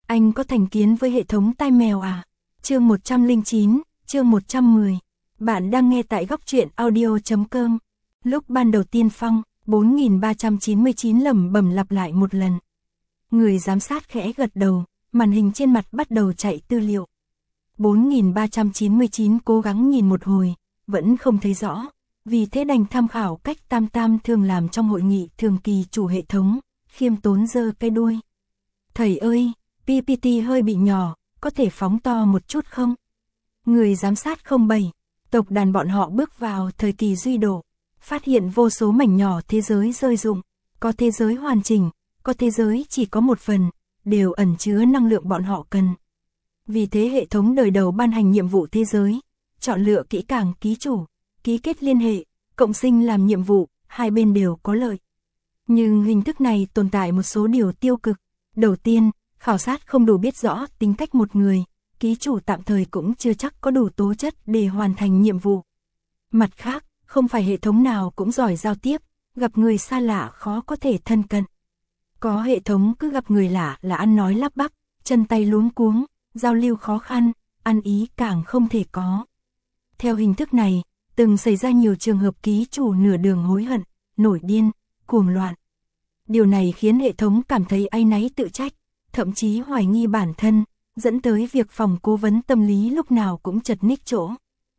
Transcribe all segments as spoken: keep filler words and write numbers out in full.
Anh có thành kiến với hệ thống tai mèo à? Chương một trăm lẻ chín, chương một trăm mười. Bạn đang nghe tại góc truyện audio chấm com. Lúc ban đầu tiên phong, bốn nghìn ba trăm chín mươi chín lẩm bẩm lặp lại một lần. Người giám sát khẽ gật đầu, màn hình trên mặt bắt đầu chạy tư liệu. bốn nghìn ba trăm chín mươi chín cố gắng nhìn một hồi, vẫn không thấy rõ, vì thế đành tham khảo cách Tam Tam thường làm trong hội nghị thường kỳ chủ hệ thống, khiêm tốn giơ cái đuôi. Thầy ơi, pê pê tê hơi bị nhỏ, có thể phóng to một chút không? Người giám sát không bảy, tộc đàn bọn họ bước vào thời kỳ duy độ, phát hiện vô số mảnh nhỏ thế giới rơi rụng, có thế giới hoàn chỉnh, có thế giới chỉ có một phần, đều ẩn chứa năng lượng bọn họ cần. Vì thế hệ thống đời đầu ban hành nhiệm vụ thế giới, chọn lựa kỹ càng ký chủ, ký kết liên hệ, cộng sinh làm nhiệm vụ, hai bên đều có lợi. Nhưng hình thức này tồn tại một số điều tiêu cực. Đầu tiên, khảo sát không đủ biết rõ tính cách một người, ký chủ tạm thời cũng chưa chắc có đủ tố chất để hoàn thành nhiệm vụ. Mặt khác, không phải hệ thống nào cũng giỏi giao tiếp, gặp người xa lạ khó có thể thân cận. Có hệ thống cứ gặp người lạ là ăn nói lắp bắp, chân tay luống cuống, giao lưu khó khăn, ăn ý càng không thể có. Theo hình thức này, từng xảy ra nhiều trường hợp ký chủ nửa đường hối hận, nổi điên, cuồng loạn. Điều này khiến hệ thống cảm thấy áy náy tự trách, thậm chí hoài nghi bản thân, dẫn tới việc phòng cố vấn tâm lý lúc nào cũng chật ních chỗ.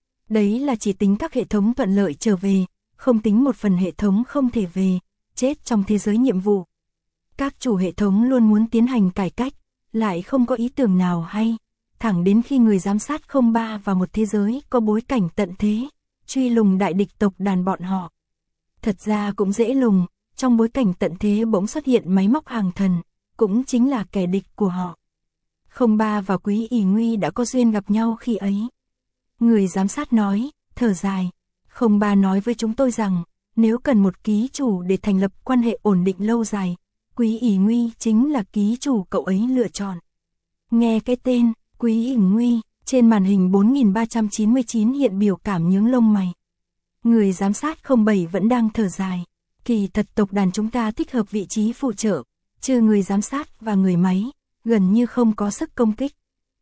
Đấy là chỉ tính các hệ thống thuận lợi trở về, không tính một phần hệ thống không thể về, chết trong thế giới nhiệm vụ. Các chủ hệ thống luôn muốn tiến hành cải cách, lại không có ý tưởng nào hay, thẳng đến khi người giám sát không ba vào một thế giới có bối cảnh tận thế, truy lùng đại địch tộc đàn bọn họ. Thật ra cũng dễ lùng, trong bối cảnh tận thế bỗng xuất hiện máy móc hàng thần, cũng chính là kẻ địch của họ. Không ba và Quý ỷ Nguy đã có duyên gặp nhau khi ấy. Người giám sát nói, thở dài, Không ba nói với chúng tôi rằng, nếu cần một ký chủ để thành lập quan hệ ổn định lâu dài, Quý ỷ Nguy chính là ký chủ cậu ấy lựa chọn. Nghe cái tên, Quý ỷ Nguy, trên màn hình bốn nghìn ba trăm chín mươi chín hiện biểu cảm nhướng lông mày. Người giám sát không bảy vẫn đang thở dài. Kỳ thật tộc đàn chúng ta thích hợp vị trí phụ trợ, trừ người giám sát và người máy, gần như không có sức công kích.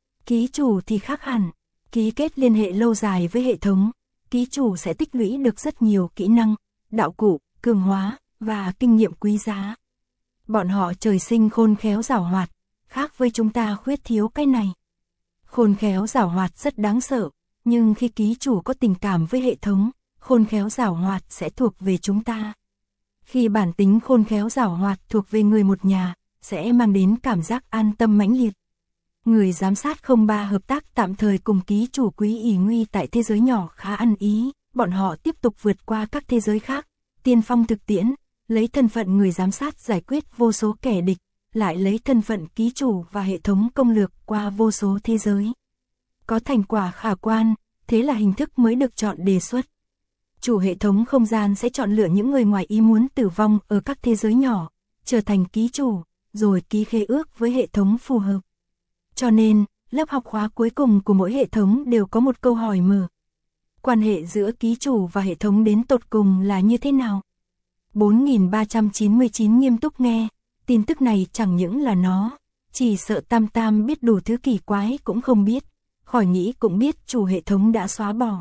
Ký chủ thì khác hẳn, ký kết liên hệ lâu dài với hệ thống, ký chủ sẽ tích lũy được rất nhiều kỹ năng, đạo cụ, cường hóa, và kinh nghiệm quý giá. Bọn họ trời sinh khôn khéo giảo hoạt, khác với chúng ta khuyết thiếu cái này. Khôn khéo giảo hoạt rất đáng sợ, nhưng khi ký chủ có tình cảm với hệ thống, khôn khéo giảo hoạt sẽ thuộc về chúng ta. Khi bản tính khôn khéo giảo hoạt thuộc về người một nhà, sẽ mang đến cảm giác an tâm mãnh liệt. Người giám sát không ba hợp tác tạm thời cùng ký chủ Quý ỷ Nguy tại thế giới nhỏ khá ăn ý, bọn họ tiếp tục vượt qua các thế giới khác, tiên phong thực tiễn, lấy thân phận người giám sát giải quyết vô số kẻ địch, lại lấy thân phận ký chủ và hệ thống công lược qua vô số thế giới. Có thành quả khả quan, thế là hình thức mới được chọn đề xuất. Chủ hệ thống không gian sẽ chọn lựa những người ngoài ý muốn tử vong ở các thế giới nhỏ, trở thành ký chủ, rồi ký khế ước với hệ thống phù hợp. Cho nên, lớp học khóa cuối cùng của mỗi hệ thống đều có một câu hỏi mở. Quan hệ giữa ký chủ và hệ thống đến tột cùng là như thế nào? bốn nghìn ba trăm chín mươi chín nghiêm túc nghe, tin tức này chẳng những là nó, chỉ sợ Tam Tam biết đủ thứ kỳ quái cũng không biết, khỏi nghĩ cũng biết chủ hệ thống đã xóa bỏ.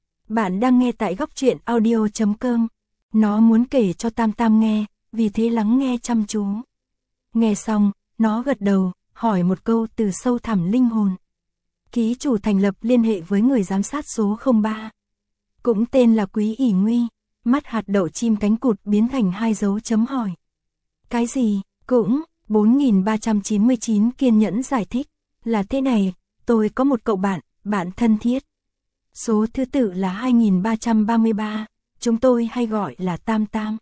Bạn đang nghe tại góc truyện audio chấm com. Nó muốn kể cho Tam Tam nghe, vì thế lắng nghe chăm chú. Nghe xong, nó gật đầu, hỏi một câu từ sâu thẳm linh hồn. Ký chủ thành lập liên hệ với người giám sát số không ba. Cũng tên là Quý ỷ Nguy, mắt hạt đậu chim cánh cụt biến thành hai dấu chấm hỏi. Cái gì? Cũng, bốn nghìn ba trăm chín mươi chín kiên nhẫn giải thích, là thế này, tôi có một cậu bạn, bạn thân thiết. Số thứ tự là hai nghìn ba trăm ba mươi ba, chúng tôi hay gọi là Tam Tam.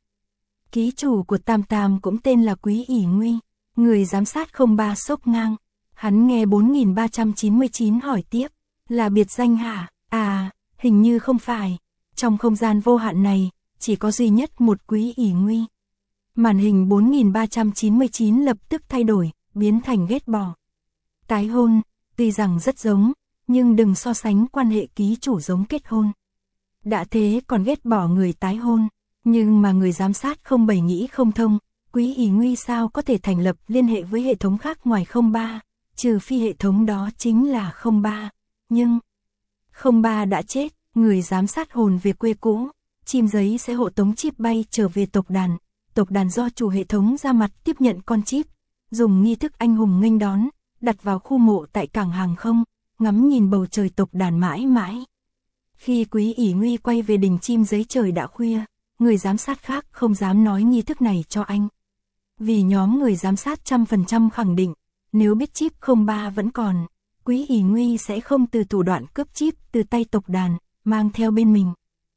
Ký chủ của Tam Tam cũng tên là Quý ỷ Nguy, người giám sát không ba sốc ngang. Hắn nghe bốn nghìn ba trăm chín mươi chín hỏi tiếp, là biệt danh hả? À, hình như không phải. Trong không gian vô hạn này, chỉ có duy nhất một Quý ỷ Nguy. Màn hình bốn nghìn ba trăm chín mươi chín lập tức thay đổi, biến thành ghét bỏ. Tái hôn, tuy rằng rất giống, nhưng đừng so sánh quan hệ ký chủ giống kết hôn. Đã thế còn ghét bỏ người tái hôn, nhưng mà người giám sát không bảy nghĩ không thông, Quý ỷ Nguy sao có thể thành lập liên hệ với hệ thống khác ngoài không ba, trừ phi hệ thống đó chính là không ba, nhưng không ba đã chết, người giám sát hồn về quê cũ, chim giấy sẽ hộ tống chip bay trở về tộc đàn, tộc đàn do chủ hệ thống ra mặt tiếp nhận con chip, dùng nghi thức anh hùng nghênh đón, đặt vào khu mộ tại cảng hàng không, ngắm nhìn bầu trời tộc đàn mãi mãi. Khi Quý ỷ Nguy quay về đình chim giấy trời đã khuya, người giám sát khác không dám nói nghi thức này cho anh. Vì nhóm người giám sát trăm phần trăm khẳng định, nếu biết chip không ba vẫn còn, Quý ỷ Nguy sẽ không từ thủ đoạn cướp chip từ tay tộc đàn, mang theo bên mình.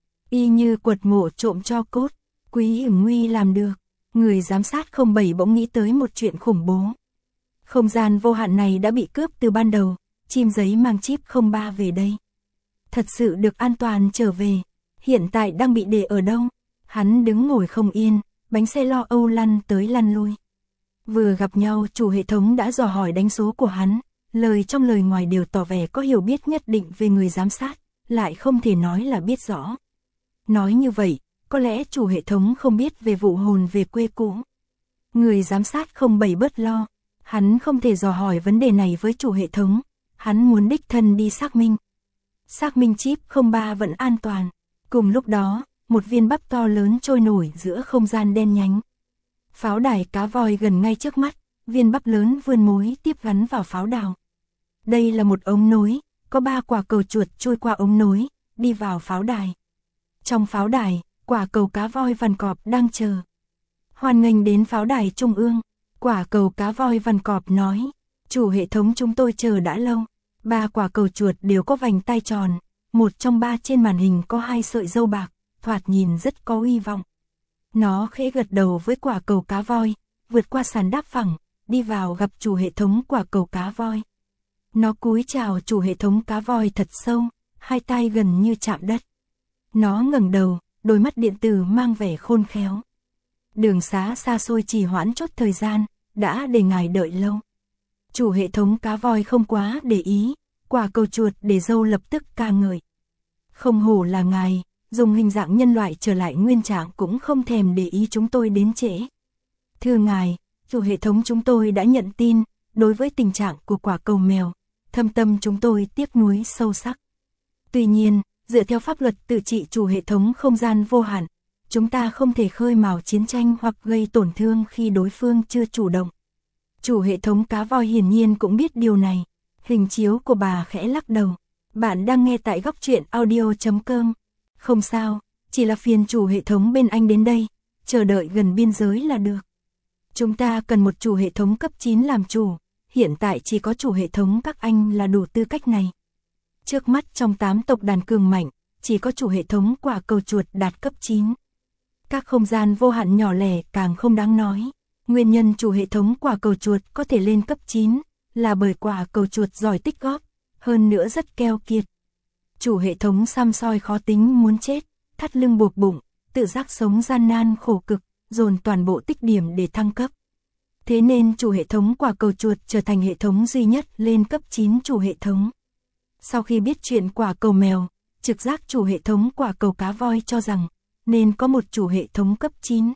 Y như quật mộ trộm cho cốt, Quý ỷ Nguy làm được. Người giám sát không bảy bỗng nghĩ tới một chuyện khủng bố. Không gian vô hạn này đã bị cướp từ ban đầu, chim giấy mang chip không ba về đây. Thật sự được an toàn trở về, hiện tại đang bị để ở đâu? Hắn đứng ngồi không yên, bánh xe lo âu lăn tới lăn lui. Vừa gặp nhau chủ hệ thống đã dò hỏi đánh số của hắn, lời trong lời ngoài đều tỏ vẻ có hiểu biết nhất định về người giám sát, lại không thể nói là biết rõ. Nói như vậy, có lẽ chủ hệ thống không biết về vụ hồn về quê cũ. Người giám sát không bảy bớt lo, hắn không thể dò hỏi vấn đề này với chủ hệ thống, hắn muốn đích thân đi xác minh. Xác minh chip không ba vẫn an toàn. Cùng lúc đó, một viên bắp to lớn trôi nổi giữa không gian đen nhánh. Pháo đài cá voi gần ngay trước mắt, viên bắp lớn vươn mối tiếp gắn vào pháo đài. Đây là một ống nối, có ba quả cầu chuột trôi qua ống nối, đi vào pháo đài. Trong pháo đài, quả cầu cá voi vằn cọp đang chờ. Hoan nghênh đến pháo đài trung ương, quả cầu cá voi vằn cọp nói, chủ hệ thống chúng tôi chờ đã lâu. Ba quả cầu chuột đều có vành tai tròn, một trong ba trên màn hình có hai sợi râu bạc, thoạt nhìn rất có uy vọng. Nó khẽ gật đầu với quả cầu cá voi, vượt qua sàn đáp phẳng, đi vào gặp chủ hệ thống quả cầu cá voi. Nó cúi chào chủ hệ thống cá voi thật sâu, hai tay gần như chạm đất. Nó ngẩng đầu, đôi mắt điện tử mang vẻ khôn khéo. Đường xá xa xôi trì hoãn chốt thời gian, đã để ngài đợi lâu. Chủ hệ thống cá voi không quá để ý, quả cầu chuột để dâu lập tức ca ngợi. Không hổ là ngài, dùng hình dạng nhân loại trở lại nguyên trạng cũng không thèm để ý chúng tôi đến trễ. Thưa ngài, chủ hệ thống chúng tôi đã nhận tin, đối với tình trạng của quả cầu mèo, thâm tâm chúng tôi tiếc nuối sâu sắc. Tuy nhiên, dựa theo pháp luật tự trị chủ hệ thống không gian vô hạn, chúng ta không thể khơi mào chiến tranh hoặc gây tổn thương khi đối phương chưa chủ động. Chủ hệ thống cá voi hiển nhiên cũng biết điều này. Hình chiếu của bà khẽ lắc đầu. Bạn đang nghe tại góc truyện audio chấm com. Không sao, chỉ là phiền chủ hệ thống bên anh đến đây, chờ đợi gần biên giới là được. Chúng ta cần một chủ hệ thống cấp chín làm chủ, hiện tại chỉ có chủ hệ thống các anh là đủ tư cách này. Trước mắt trong tám tộc đàn cường mạnh, chỉ có chủ hệ thống quả cầu chuột đạt cấp chín. Các không gian vô hạn nhỏ lẻ càng không đáng nói. Nguyên nhân chủ hệ thống quả cầu chuột có thể lên cấp chín là bởi quả cầu chuột giỏi tích góp, hơn nữa rất keo kiệt. Chủ hệ thống xăm soi khó tính muốn chết, thắt lưng buộc bụng, tự giác sống gian nan khổ cực, dồn toàn bộ tích điểm để thăng cấp. Thế nên chủ hệ thống quả cầu chuột trở thành hệ thống duy nhất lên cấp chín chủ hệ thống. Sau khi biết chuyện quả cầu mèo, trực giác chủ hệ thống quả cầu cá voi cho rằng nên có một chủ hệ thống cấp chín.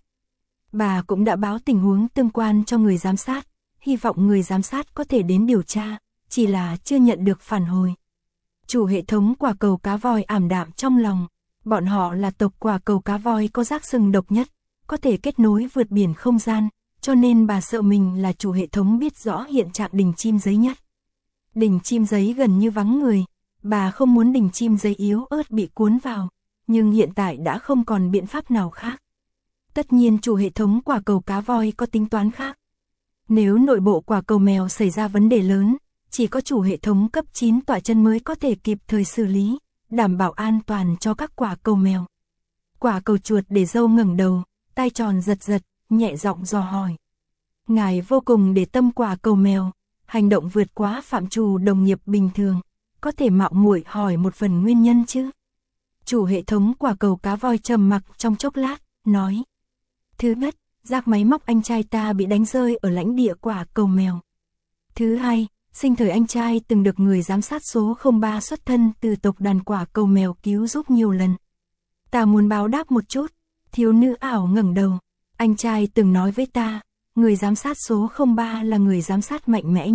Bà cũng đã báo tình huống tương quan cho người giám sát, hy vọng người giám sát có thể đến điều tra, chỉ là chưa nhận được phản hồi. Chủ hệ thống quả cầu cá voi ảm đạm trong lòng, bọn họ là tộc quả cầu cá voi có rác sừng độc nhất, có thể kết nối vượt biển không gian, cho nên bà sợ mình là chủ hệ thống biết rõ hiện trạng đình chim giấy nhất. Đình chim giấy gần như vắng người, bà không muốn đình chim giấy yếu ớt bị cuốn vào, nhưng hiện tại đã không còn biện pháp nào khác. Tất nhiên chủ hệ thống quả cầu cá voi có tính toán khác. Nếu nội bộ quả cầu mèo xảy ra vấn đề lớn, chỉ có chủ hệ thống cấp chín tọa chân mới có thể kịp thời xử lý, đảm bảo an toàn cho các quả cầu mèo. Quả cầu chuột để dâu ngẩng đầu, tai tròn giật giật, nhẹ giọng dò hỏi. Ngài vô cùng để tâm quả cầu mèo, hành động vượt quá phạm trù đồng nghiệp bình thường, có thể mạo muội hỏi một phần nguyên nhân chứ? Chủ hệ thống quả cầu cá voi trầm mặc trong chốc lát, nói. Thứ nhất, rác máy móc anh trai ta bị đánh rơi ở lãnh địa quả cầu mèo. Thứ hai, sinh thời anh trai từng được người giám sát số không ba xuất thân từ tộc đàn quả cầu mèo cứu giúp nhiều lần. Ta muốn báo đáp một chút. Thiếu nữ ảo ngẩng đầu. Anh trai từng nói với ta, người giám sát số không ba là người giám sát mạnh mẽ nhất,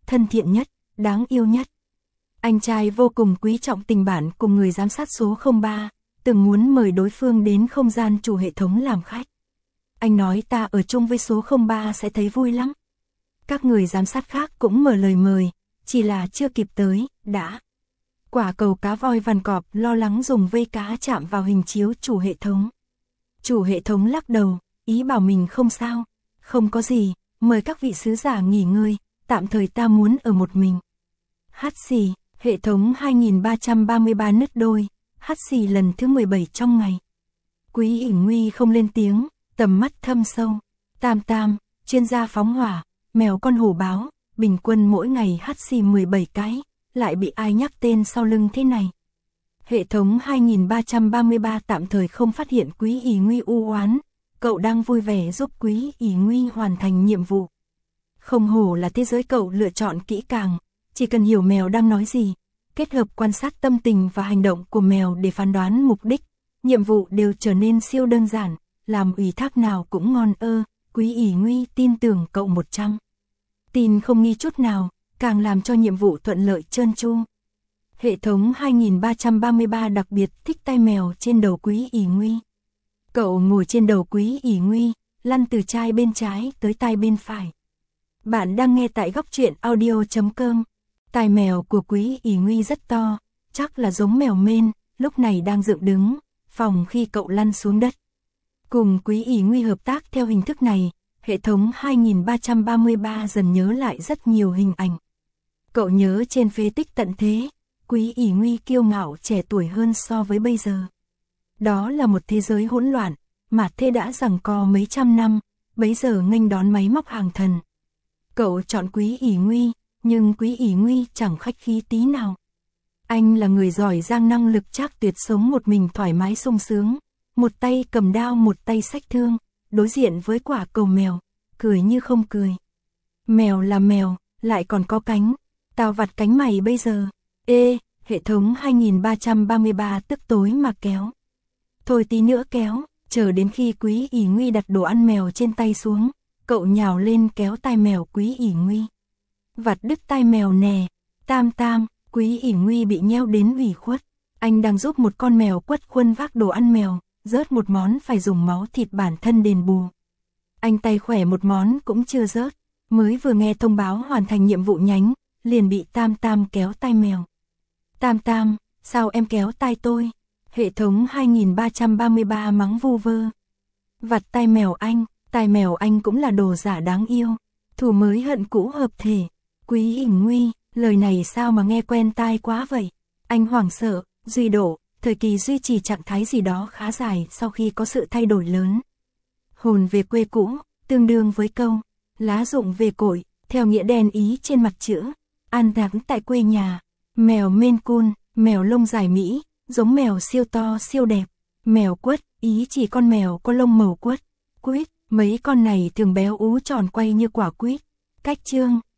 thân thiện nhất, đáng yêu nhất. Anh trai vô cùng quý trọng tình bạn cùng người giám sát số không ba, từng muốn mời đối phương đến không gian chủ hệ thống làm khách. Anh nói ta ở chung với số không ba sẽ thấy vui lắm. Các người giám sát khác cũng mở lời mời, chỉ là chưa kịp tới, đã. Quả cầu cá voi vằn cọp lo lắng dùng vây cá chạm vào hình chiếu chủ hệ thống. Chủ hệ thống lắc đầu, ý bảo mình không sao, không có gì, mời các vị sứ giả nghỉ ngơi, tạm thời ta muốn ở một mình. Hát xì, hệ thống hai nghìn ba trăm ba mươi ba nứt đôi, hát xì lần thứ mười bảy trong ngày. Quý ỉn nguy không lên tiếng, tầm mắt thâm sâu. Tam Tam, chuyên gia phóng hỏa, mèo con hổ báo, bình quân mỗi ngày hát xì mười bảy cái, lại bị ai nhắc tên sau lưng thế này. Hệ thống hai nghìn ba trăm ba mươi ba tạm thời không phát hiện Quý ỉ nguy u oán, cậu đang vui vẻ giúp Quý ỉ nguy hoàn thành nhiệm vụ. Không hổ là thế giới cậu lựa chọn kỹ càng, chỉ cần hiểu mèo đang nói gì, kết hợp quan sát tâm tình và hành động của mèo để phán đoán mục đích, nhiệm vụ đều trở nên siêu đơn giản, làm ủy thác nào cũng ngon ơ, Quý ỉ nguy tin tưởng cậu một trăm. Tin không nghi chút nào, càng làm cho nhiệm vụ thuận lợi trơn tru. Hệ thống hai nghìn ba trăm ba mươi ba đặc biệt thích tai mèo trên đầu Quý ỉ nguy. Cậu ngồi trên đầu Quý ỉ nguy, lăn từ tai bên trái tới tai bên phải. Bạn đang nghe tại góc truyện audio chấm com. Tai mèo của Quý ỉ nguy rất to, chắc là giống mèo Maine, lúc này đang dựng đứng, phòng khi cậu lăn xuống đất. Cùng Quý ỉ nguy hợp tác theo hình thức này, hệ thống hai nghìn ba trăm ba mươi ba dần nhớ lại rất nhiều hình ảnh. Cậu nhớ trên phế tích tận thế, Quý ỉ nguy kiêu ngạo trẻ tuổi hơn so với bây giờ. Đó là một thế giới hỗn loạn, mà thế đã giằng co mấy trăm năm, bấy giờ nghênh đón máy móc hàng thần. Cậu chọn Quý ỉ nguy, nhưng Quý ỉ nguy chẳng khách khí tí nào. Anh là người giỏi giang năng lực trác tuyệt, sống một mình thoải mái sung sướng, một tay cầm đao một tay xách thương, đối diện với quả cầu mèo, cười như không cười. Mèo là mèo, lại còn có cánh, tao vặt cánh mày bây giờ. Ê, hệ thống hai nghìn ba trăm ba mươi ba tức tối mà kéo. Thôi tí nữa kéo, chờ đến khi Quý ỉ nguy đặt đồ ăn mèo trên tay xuống, cậu nhào lên kéo tai mèo Quý ỉ nguy. Vặt đứt tai mèo nè. Tam Tam, Quý ỉ nguy bị nheo đến ủy khuất. Anh đang giúp một con mèo quất khuân vác đồ ăn mèo, rớt một món phải dùng máu thịt bản thân đền bù. Anh tay khỏe một món cũng chưa rớt, mới vừa nghe thông báo hoàn thành nhiệm vụ nhánh, liền bị Tam Tam kéo tai mèo. Tam Tam, sao em kéo tai tôi? Hệ thống hai nghìn ba trăm ba mươi ba mắng vu vơ. Vặt tai mèo anh, tai mèo anh cũng là đồ giả đáng yêu. Thù mới hận cũ hợp thể. Quý ỉ nguy, lời này sao mà nghe quen tai quá vậy? Anh hoảng sợ, duy độ, thời kỳ duy trì trạng thái gì đó khá dài sau khi có sự thay đổi lớn. Hồn về quê cũ, tương đương với câu lá rụng về cội, theo nghĩa đen ý trên mặt chữ an táng tại quê nhà. Mèo Maine Coon, mèo lông dài Mỹ, giống mèo siêu to siêu đẹp. Mèo quất, ý chỉ con mèo có lông màu quất. Quýt, mấy con này thường béo ú tròn quay như quả quýt. Cách chương